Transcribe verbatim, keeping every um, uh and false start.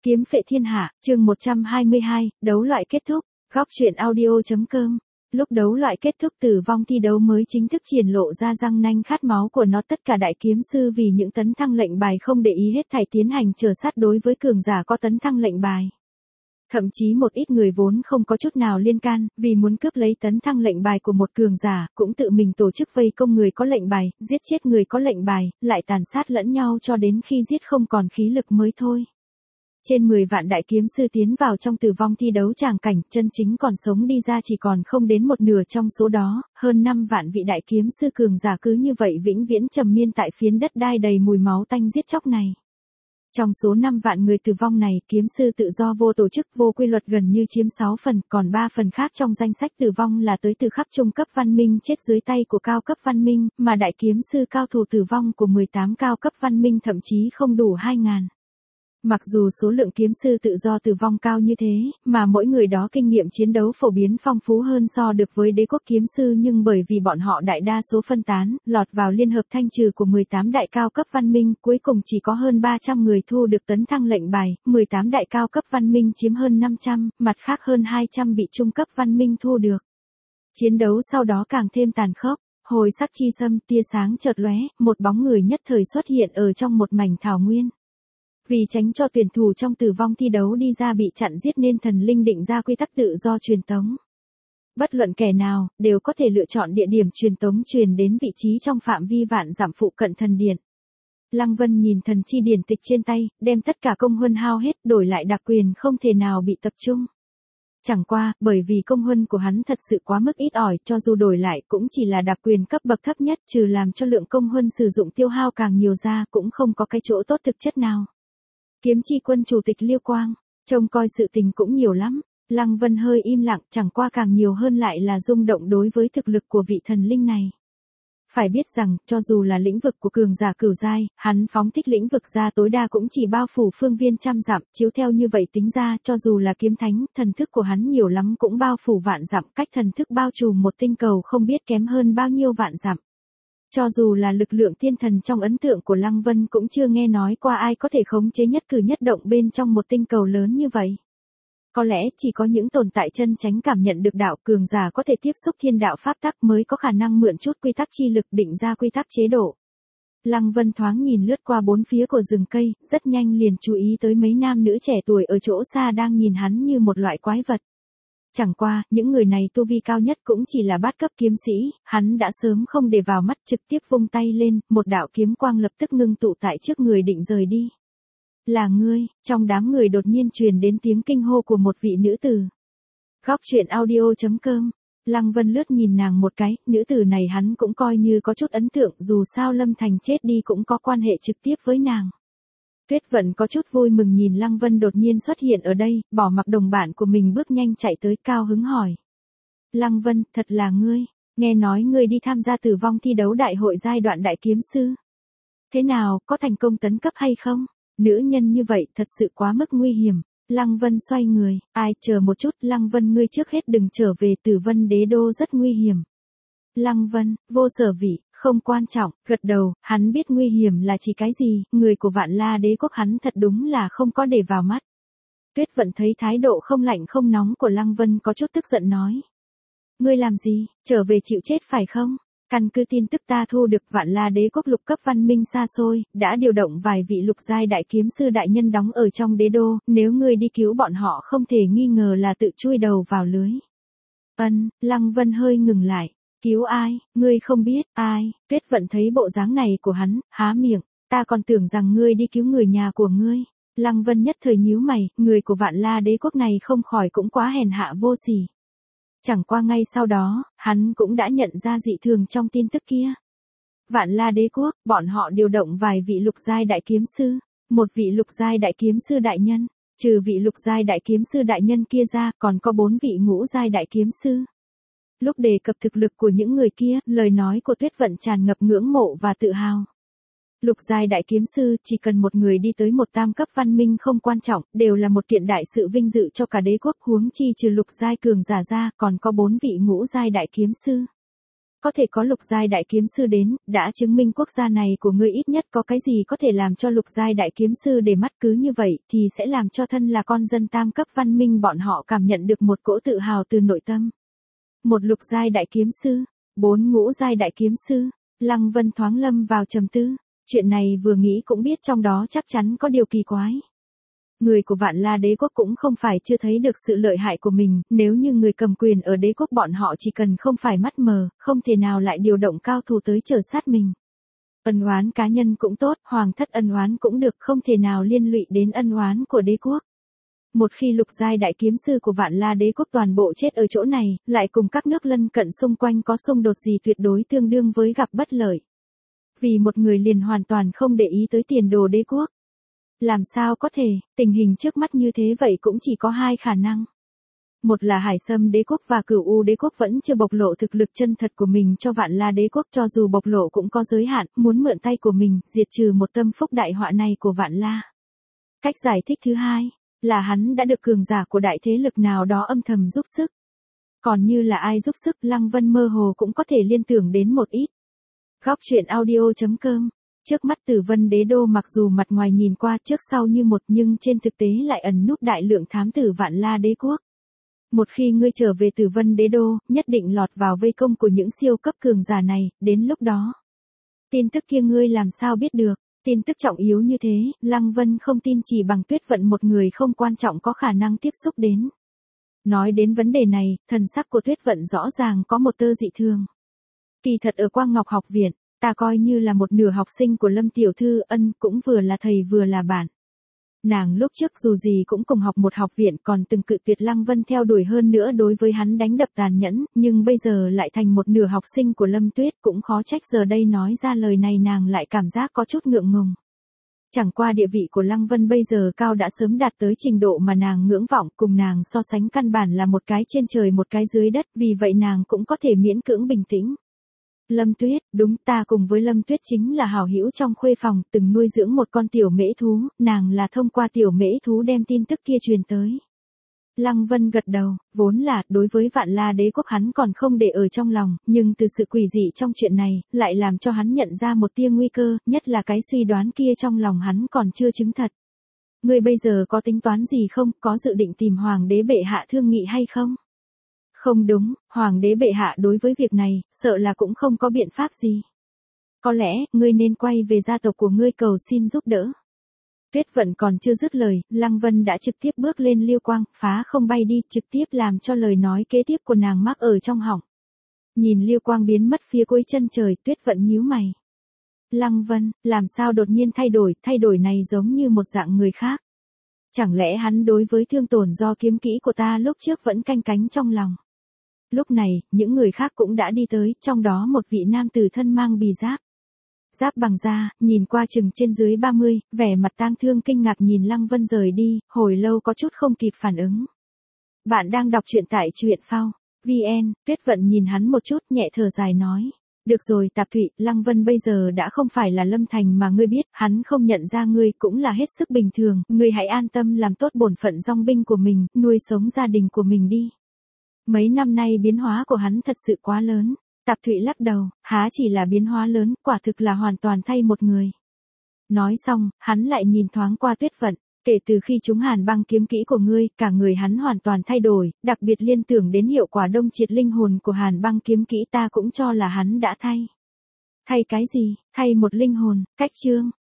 Kiếm phệ thiên hạ, chương một trăm hai mươi hai, đấu loại kết thúc, góc truyện audio.com. Lúc đấu loại kết thúc tử vong thi đấu mới chính thức triển lộ ra răng nanh khát máu của nó, tất cả đại kiếm sư vì những tấn thăng lệnh bài không để ý hết thảy tiến hành chờ sát đối với cường giả có tấn thăng lệnh bài. Thậm chí một ít người vốn không có chút nào liên can, vì muốn cướp lấy tấn thăng lệnh bài của một cường giả, cũng tự mình tổ chức vây công người có lệnh bài, giết chết người có lệnh bài, lại tàn sát lẫn nhau cho đến khi giết không còn khí lực mới thôi. Trên mười vạn đại kiếm sư tiến vào trong tử vong thi đấu tràng cảnh, chân chính còn sống đi ra chỉ còn không đến một nửa trong số đó, hơn năm vạn vị đại kiếm sư cường giả cứ như vậy vĩnh viễn trầm miên tại phiến đất đai đầy mùi máu tanh giết chóc này. Trong số năm vạn người tử vong này, kiếm sư tự do vô tổ chức vô quy luật gần như chiếm sáu phần, còn ba phần khác trong danh sách tử vong là tới từ khắp trung cấp văn minh chết dưới tay của cao cấp văn minh, mà đại kiếm sư cao thủ tử vong của mười tám cao cấp văn minh thậm chí không đủ hai ngàn. Mặc dù số lượng kiếm sư tự do tử vong cao như thế, mà mỗi người đó kinh nghiệm chiến đấu phổ biến phong phú hơn so được với đế quốc kiếm sư, nhưng bởi vì bọn họ đại đa số phân tán, lọt vào liên hợp thanh trừ của mười tám đại cao cấp văn minh, cuối cùng chỉ có hơn ba trăm người thu được tấn thăng lệnh bài, mười tám đại cao cấp văn minh chiếm hơn năm trăm, mặt khác hơn hai trăm bị trung cấp văn minh thu được. Chiến đấu sau đó càng thêm tàn khốc. Hồi sắc chi xâm, tia sáng chợt lóe, một bóng người nhất thời xuất hiện ở trong một mảnh thảo nguyên. Vì tránh cho tuyển thủ trong tử vong thi đấu đi ra bị chặn giết nên thần linh định ra quy tắc tự do truyền tống. Bất luận kẻ nào, đều có thể lựa chọn địa điểm truyền tống truyền đến vị trí trong phạm vi vạn dặm phụ cận thần điện. Lăng Vân nhìn thần chi điển tịch trên tay, đem tất cả công huân hao hết, đổi lại đặc quyền không thể nào bị tập trung. Chẳng qua, bởi vì công huân của hắn thật sự quá mức ít ỏi, cho dù đổi lại cũng chỉ là đặc quyền cấp bậc thấp nhất, trừ làm cho lượng công huân sử dụng tiêu hao càng nhiều ra, cũng không có cái chỗ tốt thực chất nào. Kiếm chi quân chủ tịch Liêu Quang, trông coi sự tình cũng nhiều lắm. Lăng Vân hơi im lặng, chẳng qua càng nhiều hơn lại là rung động đối với thực lực của vị thần linh này. Phải biết rằng, cho dù là lĩnh vực của cường giả cửu giai, hắn phóng thích lĩnh vực ra tối đa cũng chỉ bao phủ phương viên trăm dặm, chiếu theo như vậy tính ra, cho dù là kiếm thánh, thần thức của hắn nhiều lắm cũng bao phủ vạn dặm, cách thần thức bao trùm một tinh cầu không biết kém hơn bao nhiêu vạn dặm. Cho dù là lực lượng thiên thần trong ấn tượng của Lăng Vân cũng chưa nghe nói qua ai có thể khống chế nhất cử nhất động bên trong một tinh cầu lớn như vậy. Có lẽ chỉ có những tồn tại chân chánh cảm nhận được đạo cường giả có thể tiếp xúc thiên đạo pháp tắc mới có khả năng mượn chút quy tắc chi lực định ra quy tắc chế độ. Lăng Vân thoáng nhìn lướt qua bốn phía của rừng cây, rất nhanh liền chú ý tới mấy nam nữ trẻ tuổi ở chỗ xa đang nhìn hắn như một loại quái vật. Chẳng qua, những người này tu vi cao nhất cũng chỉ là bát cấp kiếm sĩ, hắn đã sớm không để vào mắt, trực tiếp vung tay lên, một đạo kiếm quang lập tức ngưng tụ tại trước người định rời đi. Là ngươi, trong đám người đột nhiên truyền đến tiếng kinh hô của một vị nữ tử. Góc truyện audio.com, Lăng Vân lướt nhìn nàng một cái, nữ tử này hắn cũng coi như có chút ấn tượng, dù sao Lâm Thành chết đi cũng có quan hệ trực tiếp với nàng. Tuyết Vận có chút vui mừng nhìn Lăng Vân đột nhiên xuất hiện ở đây, bỏ mặc đồng bạn của mình bước nhanh chạy tới, cao hứng hỏi. Lăng Vân, thật là ngươi, nghe nói ngươi đi tham gia tử vong thi đấu đại hội giai đoạn đại kiếm sư. Thế nào, có thành công tấn cấp hay không? Nữ nhân như vậy thật sự quá mức nguy hiểm. Lăng Vân xoay người, ai, chờ một chút, Lăng Vân ngươi trước hết đừng trở về, Tử Vân đế đô rất nguy hiểm. Lăng Vân, vô sở vị. Không quan trọng, gật đầu, hắn biết nguy hiểm là chỉ cái gì, người của Vạn La đế quốc hắn thật đúng là không có để vào mắt. Tuyết Vận thấy thái độ không lạnh không nóng của Lăng Vân có chút tức giận nói. Ngươi làm gì, trở về chịu chết phải không? Căn cứ tin tức ta thu được, Vạn La đế quốc lục cấp văn minh xa xôi, đã điều động vài vị lục giai đại kiếm sư đại nhân đóng ở trong đế đô, nếu ngươi đi cứu bọn họ không thể nghi ngờ là tự chui đầu vào lưới. Ân, Lăng Vân hơi ngừng lại. Cứu ai, ngươi không biết, ai? Tuyết Vận thấy bộ dáng này của hắn, há miệng, ta còn tưởng rằng ngươi đi cứu người nhà của ngươi. Lăng Vân nhất thời nhíu mày, người của Vạn La đế quốc này không khỏi cũng quá hèn hạ vô sỉ. Chẳng qua ngay sau đó, hắn cũng đã nhận ra dị thường trong tin tức kia. Vạn La đế quốc, bọn họ điều động vài vị lục giai đại kiếm sư, một vị lục giai đại kiếm sư đại nhân, trừ vị lục giai đại kiếm sư đại nhân kia ra, còn có bốn vị ngũ giai đại kiếm sư. Lúc đề cập thực lực của những người kia, lời nói của Tuyết Vận tràn ngập ngưỡng mộ và tự hào. Lục giai đại kiếm sư, chỉ cần một người đi tới một tam cấp văn minh không quan trọng, đều là một kiện đại sự vinh dự cho cả đế quốc, huống chi trừ lục giai cường giả ra, còn có bốn vị ngũ giai đại kiếm sư. có thể có lục giai đại kiếm sư đến, đã chứng minh quốc gia này của ngươi ít nhất có cái gì có thể làm cho lục giai đại kiếm sư để mắt, cứ như vậy thì sẽ làm cho thân là con dân tam cấp văn minh bọn họ cảm nhận được một cỗ tự hào từ nội tâm. Một lục giai đại kiếm sư, bốn ngũ giai đại kiếm sư, Lăng Vân thoáng lâm vào trầm tư, chuyện này vừa nghĩ cũng biết trong đó chắc chắn có điều kỳ quái. Người của Vạn La đế quốc cũng không phải chưa thấy được sự lợi hại của mình, nếu như người cầm quyền ở đế quốc bọn họ chỉ cần không phải mắt mờ, không thể nào lại điều động cao thủ tới trở sát mình. Ân oán cá nhân cũng tốt, hoàng thất ân oán cũng được, không thể nào liên lụy đến ân oán của đế quốc. Một khi lục giai đại kiếm sư của Vạn La đế quốc toàn bộ chết ở chỗ này, lại cùng các nước lân cận xung quanh có xung đột gì tuyệt đối tương đương với gặp bất lợi. Vì một người liền hoàn toàn không để ý tới tiền đồ đế quốc. Làm sao có thể, tình hình trước mắt như thế vậy cũng chỉ có hai khả năng. Một là Hải Sâm đế quốc và Cửu U đế quốc vẫn chưa bộc lộ thực lực chân thật của mình cho Vạn La đế quốc, cho dù bộc lộ cũng có giới hạn, muốn mượn tay của mình, diệt trừ một tâm phúc đại họa này của Vạn La. Cách giải thích thứ hai, là hắn đã được cường giả của đại thế lực nào đó âm thầm giúp sức. Còn như là ai giúp sức, Lăng Vân mơ hồ cũng có thể liên tưởng đến một ít. Góc truyện audio chấm com. Trước mắt Tử Vân Đế Đô mặc dù mặt ngoài nhìn qua trước sau như một nhưng trên thực tế lại ẩn núp đại lượng thám tử Vạn La đế quốc. Một khi ngươi trở về Tử Vân Đế Đô, nhất định lọt vào vây công của những siêu cấp cường giả này, đến lúc đó. Tin tức kia ngươi làm sao biết được, tin tức trọng yếu như thế, Lăng Vân không tin chỉ bằng Tuyết Vận một người không quan trọng có khả năng tiếp xúc đến. Nói đến vấn đề này, thần sắc của Tuyết Vận rõ ràng có một tơ dị thường. Kỳ thật ở Quang Ngọc học viện, ta coi như là một nửa học sinh của Lâm Tiểu Thư, ân cũng vừa là thầy vừa là bạn. Nàng lúc trước dù gì cũng cùng học một học viện, còn từng cự tuyệt Lăng Vân theo đuổi, hơn nữa đối với hắn đánh đập tàn nhẫn, nhưng bây giờ lại thành một nửa học sinh của Lâm Tuyết, cũng khó trách giờ đây nói ra lời này nàng lại cảm giác có chút ngượng ngùng. Chẳng qua địa vị của Lăng Vân bây giờ cao đã sớm đạt tới trình độ mà nàng ngưỡng vọng, cùng nàng so sánh căn bản là một cái trên trời một cái dưới đất, vì vậy nàng cũng có thể miễn cưỡng bình tĩnh. Lâm Tuyết, đúng, ta cùng với Lâm Tuyết chính là hảo hữu trong khuê phòng, từng nuôi dưỡng một con tiểu mễ thú, nàng là thông qua tiểu mễ thú đem tin tức kia truyền tới. Lăng Vân gật đầu, vốn là, đối với Vạn La đế quốc hắn còn không để ở trong lòng, nhưng từ sự quỷ dị trong chuyện này, lại làm cho hắn nhận ra một tia nguy cơ, nhất là cái suy đoán kia trong lòng hắn còn chưa chứng thật. Ngươi bây giờ có tính toán gì không, có dự định tìm Hoàng đế bệ hạ thương nghị hay không? Không đúng, Hoàng đế bệ hạ đối với việc này, sợ là cũng không có biện pháp gì. Có lẽ, ngươi nên quay về gia tộc của ngươi cầu xin giúp đỡ. Tuyết Vận còn chưa dứt lời, Lăng Vân đã trực tiếp bước lên liêu quang, phá không bay đi, trực tiếp làm cho lời nói kế tiếp của nàng mắc ở trong họng. Nhìn liêu quang biến mất phía cuối chân trời, Tuyết Vận nhíu mày. Lăng Vân, làm sao đột nhiên thay đổi, thay đổi này giống như một dạng người khác. Chẳng lẽ hắn đối với thương tổn do kiếm kỹ của ta lúc trước vẫn canh cánh trong lòng. Lúc này, những người khác cũng đã đi tới, trong đó một vị nam tử thân mang bì giáp. Giáp bằng da, nhìn qua chừng trên dưới ba mươi, vẻ mặt tang thương kinh ngạc nhìn Lăng Vân rời đi, hồi lâu có chút không kịp phản ứng. Bạn đang đọc truyện tại truyện phao chấm vn, Tuyết Vận nhìn hắn một chút nhẹ thở dài nói. Được rồi Tạp Thụy, Lăng Vân bây giờ đã không phải là Lâm Thành mà ngươi biết, hắn không nhận ra ngươi cũng là hết sức bình thường, ngươi hãy an tâm làm tốt bổn phận dòng binh của mình, nuôi sống gia đình của mình đi. Mấy năm nay biến hóa của hắn thật sự quá lớn. Tạp Thụy lắc đầu, há chỉ là biến hóa lớn, quả thực là hoàn toàn thay một người. Nói xong, hắn lại nhìn thoáng qua Tuyết Vận, kể từ khi chúng Hàn Băng kiếm kỹ của ngươi, cả người hắn hoàn toàn thay đổi, đặc biệt liên tưởng đến hiệu quả đông triệt linh hồn của Hàn Băng kiếm kỹ, ta cũng cho là hắn đã thay. Thay cái gì? Thay một linh hồn, cách chương.